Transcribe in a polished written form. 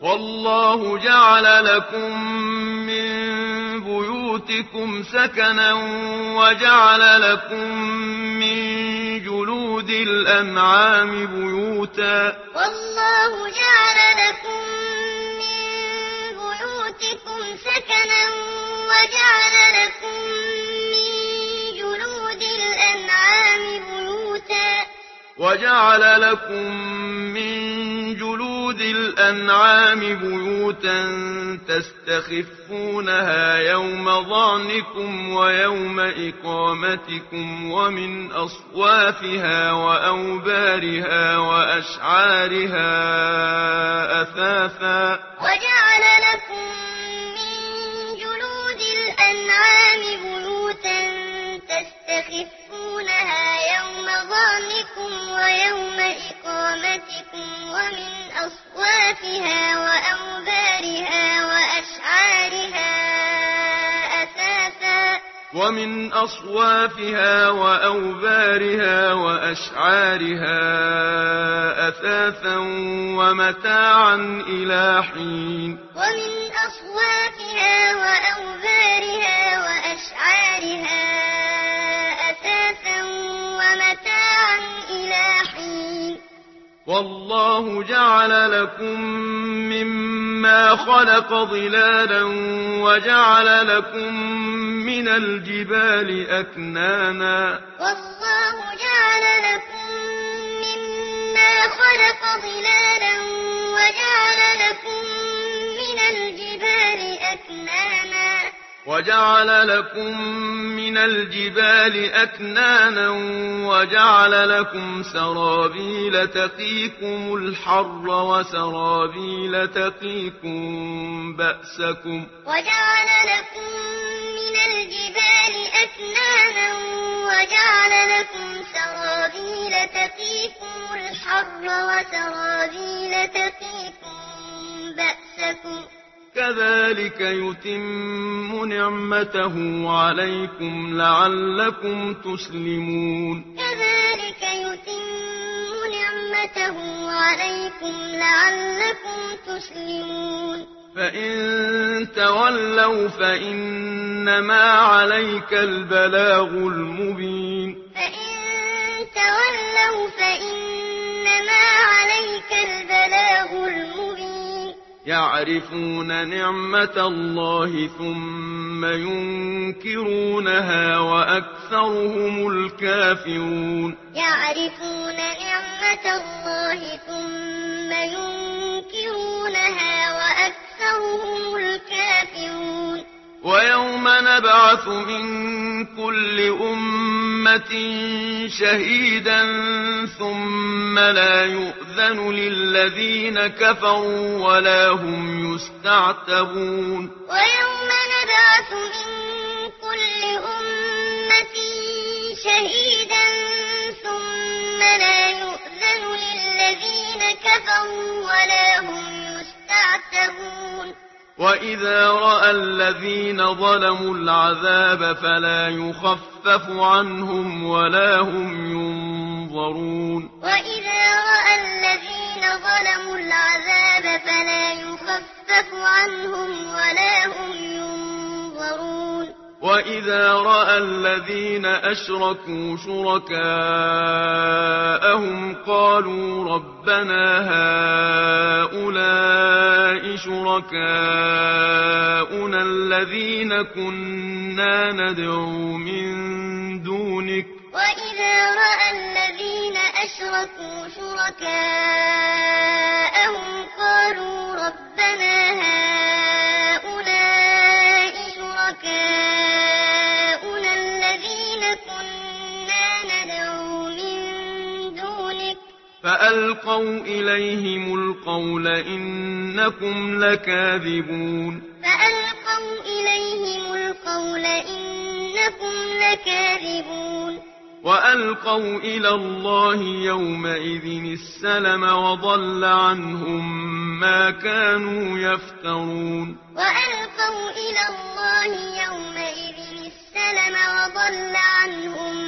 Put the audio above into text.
والله جعل لكم من بيوتكم سكنا وجعل لكم من جلود الأنعام بيوتا والله جعل لكم من بيوتكم سكنا وجعل لكم من جلود الأنعام بيوتا وجعل لكم من جلود الأنعام بيوتا تستخفونها يوم ظعنكم ويوم إقامتكم ومن أصوافها وأوبارها وأشعارها أثاثا وجعل لكم من جلود الأنعام بيوتا تستخفونها يوم ظعنكم ويوم إقامتكم ومن أصوافها وأوبارها وأشعارها أثاثا ومتاعا إلى حين ومن أصوافها وأوبارها وأشعارها أثاثا ومتاعا إلى حين والله جعل لكم مما خلق ظلالا وجعل لكم من الجبال أكنانا والله جعل لكم مما خلق ظلالا وجعل لكم من الجبال أكنانا وجعل لكم سرابيل تقيكم الحر وسرابيل تقيكم بأسكم وجعل لكم من الجبال أكنانا وجعل لكم سرابيل تقيكم الحر وسرابيل تقيكم بأسكم كذلك يتم نعمته عليكم لعلكم تسلمون كذلك يتم نعمته عليكم لعلكم تسلمون فإن تولوا فإنما عليك البلاغ المبين فإن تولوا فإنما عليك البلاغ المبين يعرفون نعمة الله ثم ينكرونها وأكثرهم الكافرون يعرفون نعمة الله ثم ينكرونها وأكثرهم الكافرون ويوم نبعث من كل أمة شهيدا ثم لا يؤذن للذين كفروا ولا هم يستعتبون ويوم نبعث من كل أمة شهيدا ثم لا يؤذن للذين كفروا ولا هم يستعتبون وإذا رأى الذين ظلموا العذاب فلا يخفف عنهم ولا هم ينظرون وإذا رأى الذين ظلموا العذاب فلا يخفف عنهم ولا هم ينظرون وإذا رأى الذين أشركوا شركاءهم قالوا ربنا هؤلاء شركاؤنا الذين كنا ندعو من دونك وإذا رأى الذين أشركوا شركاءهم قالوا ربنا هؤلاء شركاؤنا الذين كنا ندعو من دونك فألقوا إليهم القول إنكم لكاذبون فألقوا إليهم القول إنكم لكاذبون وألقوا إلى الله يومئذ السلم وضل عنهم ما كانوا يفترون وألقوا إلى الله يومئذ السلم وضل عنهم